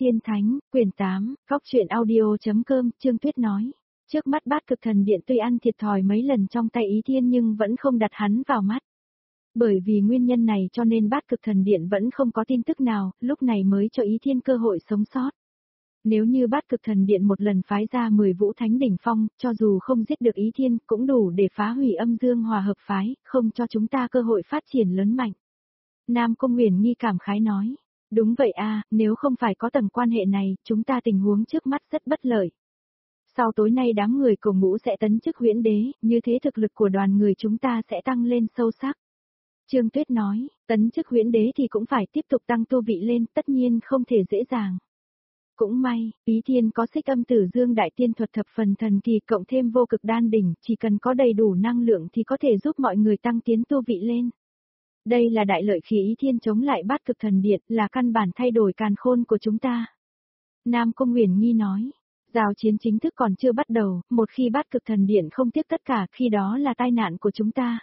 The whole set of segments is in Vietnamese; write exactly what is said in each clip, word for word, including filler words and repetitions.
Tiên Thánh, quyển tám, góc truyện audio.com, Trương Tuyết nói. Trước mắt Bát Cực Thần Điện tuy ăn thiệt thòi mấy lần trong tay Ý Thiên nhưng vẫn không đặt hắn vào mắt. Bởi vì nguyên nhân này cho nên Bát Cực Thần Điện vẫn không có tin tức nào, lúc này mới cho Ý Thiên cơ hội sống sót. Nếu như Bát Cực Thần Điện một lần phái ra mười vũ thánh đỉnh phong, cho dù không giết được Ý Thiên, cũng đủ để phá hủy Âm Dương Hòa Hợp phái, không cho chúng ta cơ hội phát triển lớn mạnh. Nam Cung Uyển Nhi cảm khái nói. Đúng vậy a, nếu không phải có tầng quan hệ này, chúng ta tình huống trước mắt rất bất lợi. Sau tối nay đám người cổ ngũ sẽ tấn chức huyễn đế, như thế thực lực của đoàn người chúng ta sẽ tăng lên sâu sắc. Trương Tuyết nói, tấn chức huyễn đế thì cũng phải tiếp tục tăng tu vị lên, tất nhiên không thể dễ dàng. Cũng may, Ý Thiên có xích âm tử dương đại tiên thuật thập phần thần kỳ cộng thêm vô cực đan đỉnh, chỉ cần có đầy đủ năng lượng thì có thể giúp mọi người tăng tiến tu vị lên. Đây là đại lợi khi Ý Thiên chống lại Bát Cực Thần Điện, là căn bản thay đổi càn khôn của chúng ta. Nam Cung Uyển Nhi nói, giao chiến chính thức còn chưa bắt đầu, một khi Bát Cực Thần Điện không tiếc tất cả, khi đó là tai nạn của chúng ta.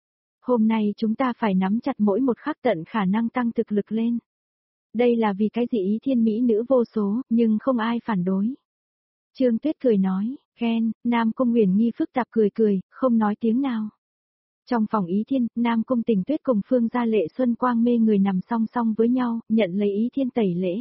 Hôm nay chúng ta phải nắm chặt mỗi một khắc tận khả năng tăng thực lực lên. Đây là vì cái gì Ý Thiên mỹ nữ vô số, nhưng không ai phản đối. Trương Tuyết cười nói, khen, Nam Cung Uyển Nhi phức tạp cười cười, không nói tiếng nào. Trong phòng Ý Thiên, Nam Cung Tình Tuyết cùng Phương Gia Lệ Xuân Quang mê người nằm song song với nhau, nhận lấy Ý Thiên tẩy lễ.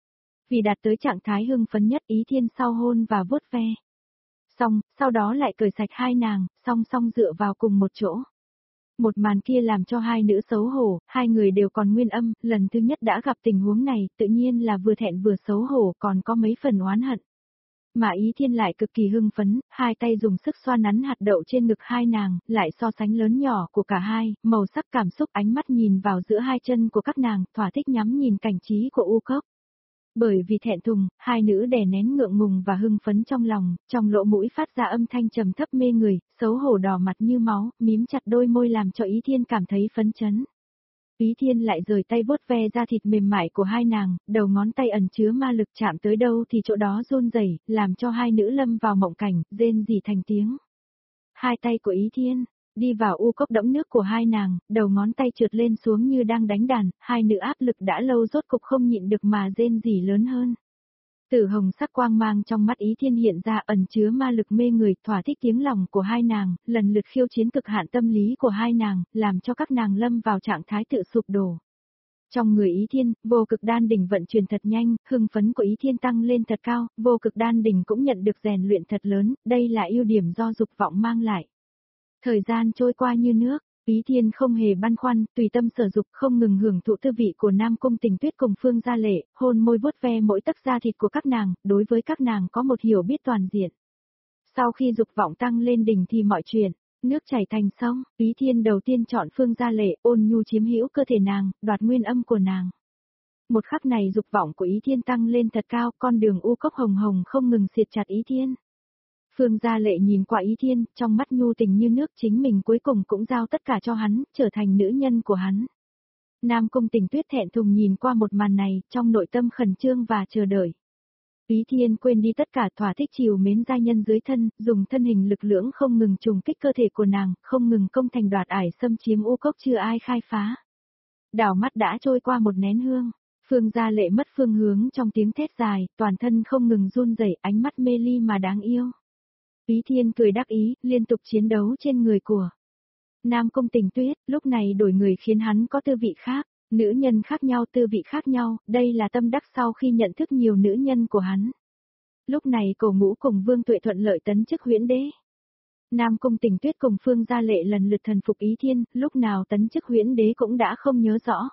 Vì đạt tới trạng thái hưng phấn nhất Ý Thiên sau hôn và vuốt ve. Xong, sau đó lại cởi sạch hai nàng, song song dựa vào cùng một chỗ. Một màn kia làm cho hai nữ xấu hổ, hai người đều còn nguyên âm, lần thứ nhất đã gặp tình huống này, tự nhiên là vừa thẹn vừa xấu hổ còn có mấy phần oán hận. Mà Ý Thiên lại cực kỳ hưng phấn, hai tay dùng sức xoa nắn hạt đậu trên ngực hai nàng, lại so sánh lớn nhỏ của cả hai, màu sắc cảm xúc ánh mắt nhìn vào giữa hai chân của các nàng, thỏa thích nhắm nhìn cảnh trí của U Cốc. Bởi vì thẹn thùng, hai nữ đè nén ngượng ngùng và hưng phấn trong lòng, trong lỗ mũi phát ra âm thanh trầm thấp mê người, xấu hổ đỏ mặt như máu, mím chặt đôi môi làm cho Ý Thiên cảm thấy phấn chấn. Ý Thiên lại rời tay vuốt ve da thịt mềm mại của hai nàng, đầu ngón tay ẩn chứa ma lực chạm tới đâu thì chỗ đó run rẩy, làm cho hai nữ lâm vào mộng cảnh, rên rỉ thành tiếng. Hai tay của Ý Thiên đi vào u cốc đẫm nước của hai nàng, đầu ngón tay trượt lên xuống như đang đánh đàn, hai nữ áp lực đã lâu rốt cục không nhịn được mà rên rỉ lớn hơn. Tử hồng sắc quang mang trong mắt Ý Thiên hiện ra ẩn chứa ma lực mê người, thỏa thích tiếng lòng của hai nàng, lần lượt khiêu chiến cực hạn tâm lý của hai nàng, làm cho các nàng lâm vào trạng thái tự sụp đổ. Trong người Ý Thiên, vô cực đan đỉnh vận chuyển thật nhanh, hưng phấn của Ý Thiên tăng lên thật cao, vô cực đan đỉnh cũng nhận được rèn luyện thật lớn, đây là ưu điểm do dục vọng mang lại. Thời gian trôi qua như nước, Ý Thiên không hề băn khoăn, tùy tâm sở dục không ngừng hưởng thụ tư vị của Nam Cung Tình Tuyết cùng Phương Gia Lệ, hôn môi vuốt ve mỗi tấc da thịt của các nàng, đối với các nàng có một hiểu biết toàn diện. Sau khi dục vọng tăng lên đỉnh thì mọi chuyện, nước chảy thành sông, Ý Thiên đầu tiên chọn Phương Gia Lệ, ôn nhu chiếm hữu cơ thể nàng, đoạt nguyên âm của nàng. Một khắc này dục vọng của Ý Thiên tăng lên thật cao, con đường u cốc hồng hồng không ngừng siết chặt Ý Thiên. Phương Gia Lệ nhìn qua Ý Thiên, trong mắt nhu tình như nước, chính mình cuối cùng cũng giao tất cả cho hắn, trở thành nữ nhân của hắn. Nam Cung Tình Tuyết thẹn thùng nhìn qua một màn này, trong nội tâm khẩn trương và chờ đợi. Ý Thiên quên đi tất cả, thỏa thích chiều mến giai nhân dưới thân, dùng thân hình lực lưỡng không ngừng trùng kích cơ thể của nàng, không ngừng công thành đoạt ải xâm chiếm u cốc chưa ai khai phá. Đảo mắt đã trôi qua một nén hương. Phương Gia Lệ mất phương hướng trong tiếng thét dài, toàn thân không ngừng run rẩy, ánh mắt mê ly mà đáng yêu. Ý Thiên cười đắc ý, liên tục chiến đấu trên người của Nam Cung Tình Tuyết, lúc này đổi người khiến hắn có tư vị khác, nữ nhân khác nhau tư vị khác nhau, đây là tâm đắc sau khi nhận thức nhiều nữ nhân của hắn. Lúc này Cổ Ngũ cùng Vương Tuệ thuận lợi tấn chức huyễn đế. Nam Cung Tình Tuyết cùng Phương Gia Lệ lần lượt thần phục Ý Thiên, lúc nào tấn chức huyễn đế cũng đã không nhớ rõ.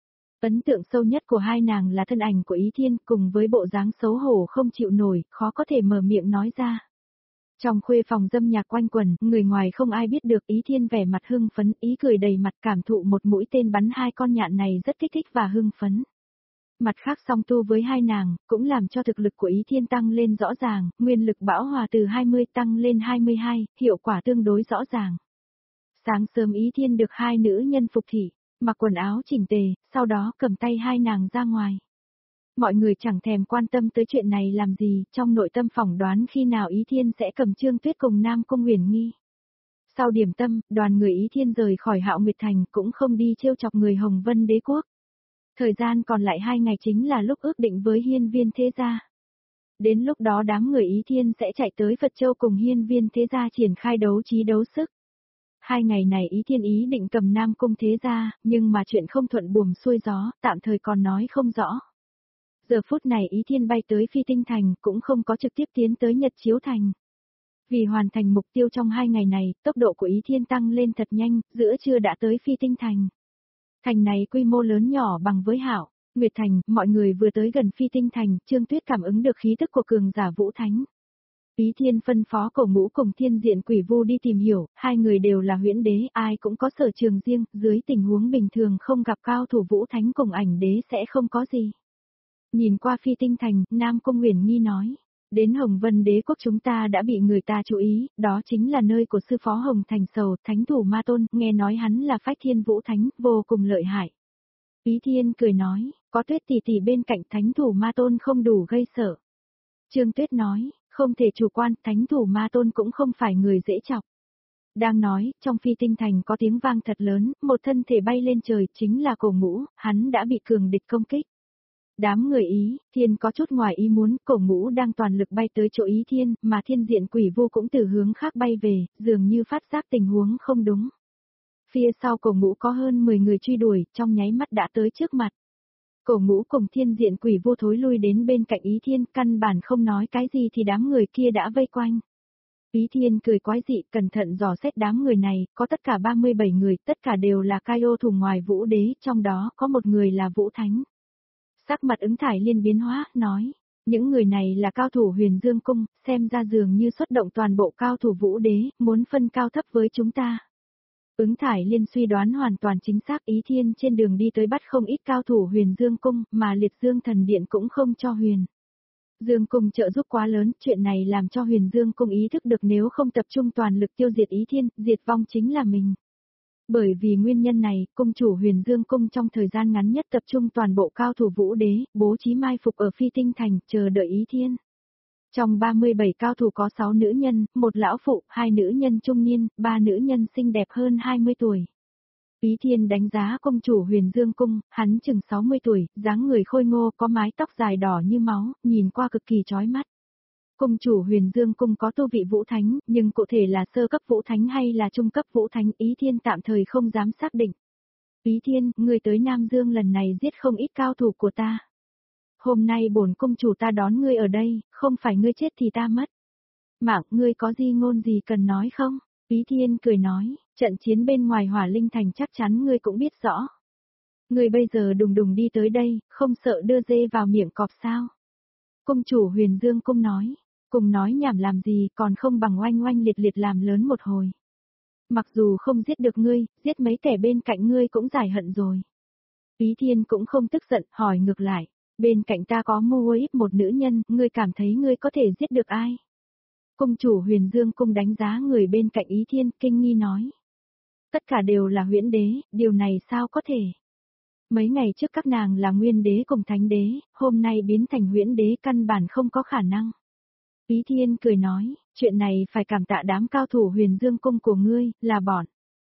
Ấn tượng sâu nhất của hai nàng là thân ảnh của Ý Thiên cùng với bộ dáng xấu hổ không chịu nổi, khó có thể mở miệng nói ra. Trong khuê phòng dâm nhạc quanh quẩn, người ngoài không ai biết được Ý Thiên vẻ mặt hưng phấn, ý cười đầy mặt cảm thụ một mũi tên bắn hai con nhạn này rất kích thích và hưng phấn. Mặt khác song tu với hai nàng, cũng làm cho thực lực của Ý Thiên tăng lên rõ ràng, nguyên lực bão hòa từ hai mươi tăng lên hai mươi hai, hiệu quả tương đối rõ ràng. Sáng sớm Ý Thiên được hai nữ nhân phục thị, mặc quần áo chỉnh tề, sau đó cầm tay hai nàng ra ngoài. Mọi người chẳng thèm quan tâm tới chuyện này làm gì, trong nội tâm phỏng đoán khi nào Ý Thiên sẽ cầm Trương Tuyết cùng Nam Cung Uyển Nhi. Sau điểm tâm, đoàn người Ý Thiên rời khỏi Hạo Nguyệt Thành cũng không đi trêu chọc người Hồng Vân Đế Quốc. Thời gian còn lại hai ngày chính là lúc ước định với hiên viên thế gia. Đến lúc đó đám người Ý Thiên sẽ chạy tới Phật Châu cùng hiên viên thế gia triển khai đấu trí đấu sức. Hai ngày này Ý Thiên ý định cầm Nam Cung thế gia, nhưng mà chuyện không thuận buồm xuôi gió, tạm thời còn nói không rõ. Giờ phút này Ý Thiên bay tới Phi Tinh Thành cũng không có trực tiếp tiến tới Nhật Chiếu Thành. Vì hoàn thành mục tiêu trong hai ngày này, tốc độ của Ý Thiên tăng lên thật nhanh, giữa trưa đã tới Phi Tinh Thành. Thành này quy mô lớn nhỏ bằng với Hảo, Nguyệt Thành, mọi người vừa tới gần Phi Tinh Thành, Trương Tuyết cảm ứng được khí tức của cường giả Vũ Thánh. Ý Thiên phân phó Cổ Ngũ cùng Thiên Diện Quỷ Vu đi tìm hiểu, hai người đều là huyễn đế, ai cũng có sở trường riêng, dưới tình huống bình thường không gặp cao thủ Vũ Thánh cùng ảnh đế sẽ không có gì. Nhìn qua Phi Tinh Thành, Nam Cung Uyển Nhi nói, đến Hồng Vân Đế quốc chúng ta đã bị người ta chú ý, đó chính là nơi của sư phó Hồng Thành Sầu, Thánh thủ Ma Tôn, nghe nói hắn là phách thiên Vũ Thánh, vô cùng lợi hại. Ý Thiên cười nói, có Tuyết tỷ tỷ bên cạnh Thánh thủ Ma Tôn không đủ gây sợ. Trương Tuyết nói, không thể chủ quan, Thánh thủ Ma Tôn cũng không phải người dễ chọc. Đang nói, trong Phi Tinh Thành có tiếng vang thật lớn, một thân thể bay lên trời, chính là Cổ Ngũ, hắn đã bị cường địch công kích. Đám người Ý, Thiên có chút ngoài ý muốn, Cổ Ngũ đang toàn lực bay tới chỗ Ý Thiên, mà Thiên Diện Quỷ Vu cũng từ hướng khác bay về, dường như phát giác tình huống không đúng. Phía sau Cổ Ngũ có hơn mười người truy đuổi, trong nháy mắt đã tới trước mặt. Cổ Ngũ cùng Thiên Diện Quỷ Vu thối lui đến bên cạnh Ý Thiên, căn bản không nói cái gì thì đám người kia đã vây quanh. Ý Thiên cười quái dị, cẩn thận dò xét đám người này, có tất cả ba mươi bảy người, tất cả đều là cai ô thủ ngoài Vũ Đế, trong đó có một người là Vũ Thánh. Sắc mặt Ứng Thải Liên biến hóa, nói, những người này là cao thủ Huyền Dương Cung, xem ra dường như xuất động toàn bộ cao thủ Vũ Đế, muốn phân cao thấp với chúng ta. Ứng Thải Liên suy đoán hoàn toàn chính xác. Ý Thiên trên đường đi tới bắt không ít cao thủ Huyền Dương Cung, mà Liệt Dương Thần Điện cũng không cho Huyền Dương Cung trợ giúp quá lớn, chuyện này làm cho Huyền Dương Cung ý thức được nếu không tập trung toàn lực tiêu diệt Ý Thiên, diệt vong chính là mình. Bởi vì nguyên nhân này, cung chủ Huyền Dương Cung trong thời gian ngắn nhất tập trung toàn bộ cao thủ Vũ Đế, bố trí mai phục ở Phi Tinh Thành, chờ đợi Ý Thiên. Trong ba mươi bảy cao thủ có sáu nữ nhân, một lão phụ, hai nữ nhân trung niên, ba nữ nhân xinh đẹp hơn hai mươi tuổi. Ý Thiên đánh giá cung chủ Huyền Dương Cung, hắn chừng sáu mươi tuổi, dáng người khôi ngô, có mái tóc dài đỏ như máu, nhìn qua cực kỳ chói mắt. Cung chủ Huyền Dương Cung có tu vị Vũ Thánh, nhưng cụ thể là sơ cấp Vũ Thánh hay là trung cấp Vũ Thánh, Ý Thiên tạm thời không dám xác định. Ý Thiên, người tới Nam Dương lần này giết không ít cao thủ của ta. Hôm nay bổn cung chủ ta đón ngươi ở đây, không phải ngươi chết thì ta mất. Mạng, ngươi có gì ngôn gì cần nói không? Ý Thiên cười nói, trận chiến bên ngoài Hỏa Linh Thành chắc chắn ngươi cũng biết rõ. Ngươi bây giờ đùng đùng đi tới đây, không sợ đưa dê vào miệng cọp sao? Cung chủ Huyền Dương Cung nói, cùng nói nhảm làm gì còn không bằng oanh oanh liệt liệt làm lớn một hồi. Mặc dù không giết được ngươi, giết mấy kẻ bên cạnh ngươi cũng giải hận rồi. Ý Thiên cũng không tức giận, hỏi ngược lại, bên cạnh ta có Mu Íp một nữ nhân, ngươi cảm thấy ngươi có thể giết được ai? Cung chủ Huyền Dương Cung đánh giá người bên cạnh Ý Thiên, kinh nghi nói. Tất cả đều là huyễn đế, điều này sao có thể? Mấy ngày trước các nàng là nguyên đế cùng thánh đế, hôm nay biến thành huyễn đế căn bản không có khả năng. Ý Thiên cười nói, chuyện này phải cảm tạ đám cao thủ Huyền Dương Cung của ngươi, là bọn.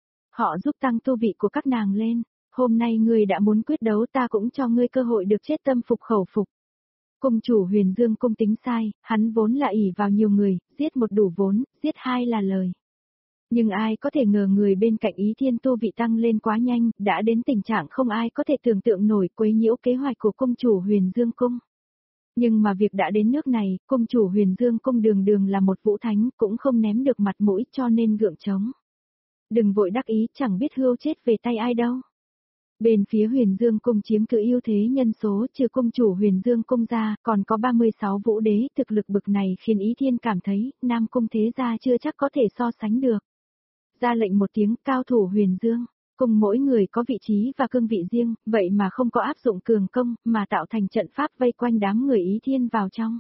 Họ giúp tăng tu vị của các nàng lên, hôm nay ngươi đã muốn quyết đấu ta cũng cho ngươi cơ hội được chết tâm phục khẩu phục. Cung chủ Huyền Dương Cung tính sai, hắn vốn là ỷ vào nhiều người, giết một đủ vốn, giết hai là lời. Nhưng ai có thể ngờ người bên cạnh Ý Thiên tu vị tăng lên quá nhanh, đã đến tình trạng không ai có thể tưởng tượng nổi quấy nhiễu kế hoạch của cung chủ Huyền Dương Cung. Nhưng mà việc đã đến nước này, cung chủ Huyền Dương Cung đường đường là một Vũ Thánh, cũng không ném được mặt mũi cho nên gượng chống. Đừng vội đắc ý, chẳng biết hươu chết về tay ai đâu. Bên phía Huyền Dương Cung chiếm cứ ưu thế nhân số, trừ cung chủ Huyền Dương Cung ra, còn có ba mươi sáu Vũ Đế, thực lực bực này khiến Ý Thiên cảm thấy, Nam Cung thế gia chưa chắc có thể so sánh được. Ra lệnh một tiếng, cao thủ Huyền Dương, cùng mỗi người có vị trí và cương vị riêng, vậy mà không có áp dụng cường công, mà tạo thành trận pháp vây quanh đám người Ý Thiên vào trong.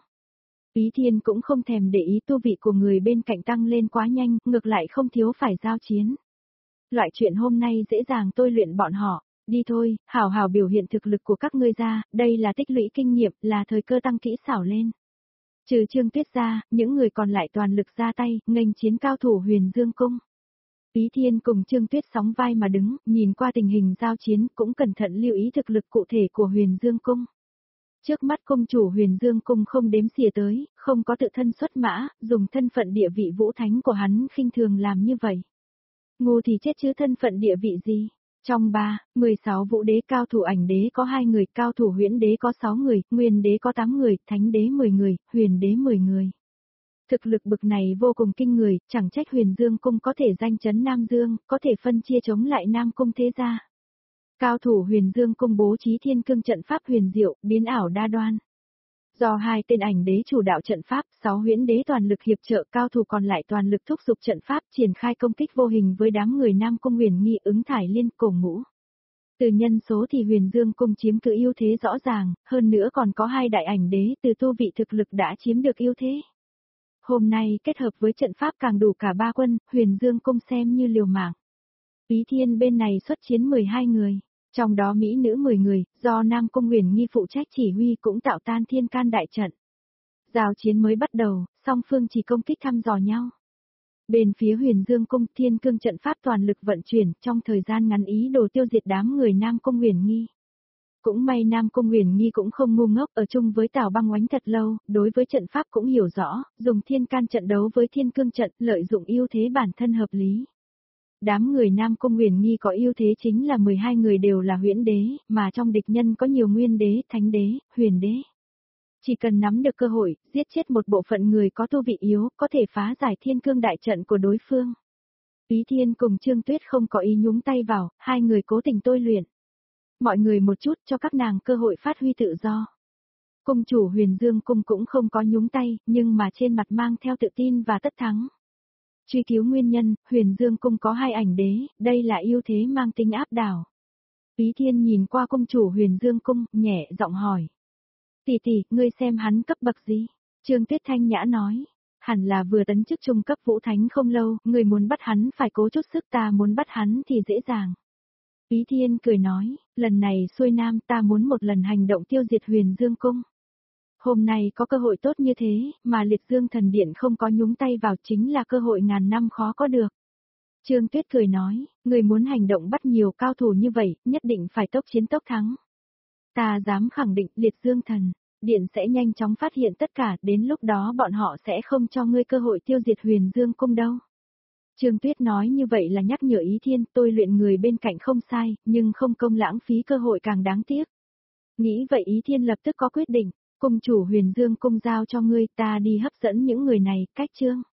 Ý Thiên cũng không thèm để ý tu vị của người bên cạnh tăng lên quá nhanh, ngược lại không thiếu phải giao chiến. Loại chuyện hôm nay dễ dàng tôi luyện bọn họ, đi thôi, hảo hảo biểu hiện thực lực của các ngươi ra, đây là tích lũy kinh nghiệm, là thời cơ tăng kỹ xảo lên. Trừ Trương Tuyết ra, những người còn lại toàn lực ra tay, nghênh chiến cao thủ Huyền Dương Cung. Ý Thiên cùng Trương Tuyết sóng vai mà đứng, nhìn qua tình hình giao chiến cũng cẩn thận lưu ý thực lực cụ thể của Huyền Dương Cung. Trước mắt cung chủ Huyền Dương Cung không đếm xỉa tới, không có tự thân xuất mã, dùng thân phận địa vị vũ thánh của hắn khinh thường làm như vậy. Ngu thì chết chứ thân phận địa vị gì? Trong ba, mười sáu vũ đế cao thủ ảnh đế có hai người, cao thủ huyễn đế có sáu người, nguyên đế có tám người, thánh đế mười người, huyền đế mười người. Thực lực bực này vô cùng kinh người, chẳng trách Huyền Dương Cung có thể danh chấn Nam Dương, có thể phân chia chống lại Nam Cung thế gia. Cao thủ Huyền Dương Cung bố trí thiên cương trận pháp huyền diệu, biến ảo đa đoan. Do hai tên ảnh đế chủ đạo trận pháp, sáu huyễn đế toàn lực hiệp trợ, cao thủ còn lại toàn lực thúc giục trận pháp, triển khai công kích vô hình với đám người Nam Cung Huyền Nghi ứng thải liên cổ ngũ. Từ nhân số thì Huyền Dương Cung chiếm cứ ưu thế rõ ràng, hơn nữa còn có hai đại ảnh đế từ tu vị thực lực đã chiếm được ưu thế. Hôm nay kết hợp với trận pháp càng đủ cả ba quân, Huyền Dương Cung xem như liều mạng. Ý Thiên bên này xuất chiến mười hai người, trong đó mỹ nữ mười người, do Nam Cung Huyền Nghi phụ trách chỉ huy cũng tạo tan thiên can đại trận. Giao chiến mới bắt đầu, song phương chỉ công kích thăm dò nhau. Bên phía Huyền Dương Cung thiên cương trận pháp toàn lực vận chuyển, trong thời gian ngắn ý đồ tiêu diệt đám người Nam Cung Huyền Nghi. Cũng may Nam Cung Huyền Nghi cũng không ngu ngốc, ở chung với Tào Băng Oánh thật lâu, đối với trận pháp cũng hiểu rõ, dùng thiên can trận đấu với thiên cương trận, lợi dụng ưu thế bản thân hợp lý. Đám người Nam Cung Huyền Nghi có ưu thế chính là mười hai người đều là huyễn đế, mà trong địch nhân có nhiều nguyên đế, thánh đế, huyền đế. Chỉ cần nắm được cơ hội, giết chết một bộ phận người có tu vị yếu, có thể phá giải thiên cương đại trận của đối phương. Ý Thiên cùng Trương Tuyết không có ý nhúng tay vào, hai người cố tình tôi luyện. Mọi người một chút cho các nàng cơ hội phát huy tự do. Cung chủ Huyền Dương Cung cũng không có nhúng tay, nhưng mà trên mặt mang theo tự tin và tất thắng. Truy cứu nguyên nhân, Huyền Dương Cung có hai ảnh đế, đây là ưu thế mang tính áp đảo. Ý Thiên nhìn qua cung chủ Huyền Dương Cung, nhẹ giọng hỏi. Tỷ tỷ, ngươi xem hắn cấp bậc gì? Trương Tuyết thanh nhã nói. Hẳn là vừa tấn chức trung cấp vũ thánh không lâu, người muốn bắt hắn phải cố chút sức, ta muốn bắt hắn thì dễ dàng. Ý Thiên cười nói, lần này xuôi nam ta muốn một lần hành động tiêu diệt Huyền Dương Cung. Hôm nay có cơ hội tốt như thế, mà Liệt Dương Thần Điện không có nhúng tay vào chính là cơ hội ngàn năm khó có được. Trương Tuyết cười nói, người muốn hành động bắt nhiều cao thủ như vậy, nhất định phải tốc chiến tốc thắng. Ta dám khẳng định Liệt Dương Thần Điện sẽ nhanh chóng phát hiện tất cả, đến lúc đó bọn họ sẽ không cho ngươi cơ hội tiêu diệt Huyền Dương Cung đâu. Trương Tuyết nói như vậy là nhắc nhở Ý Thiên, tôi luyện người bên cạnh không sai, nhưng không công lãng phí cơ hội càng đáng tiếc. Nghĩ vậy Ý Thiên lập tức có quyết định, cung chủ Huyền Dương Cung giao cho ngươi, ta đi hấp dẫn những người này, cách chương.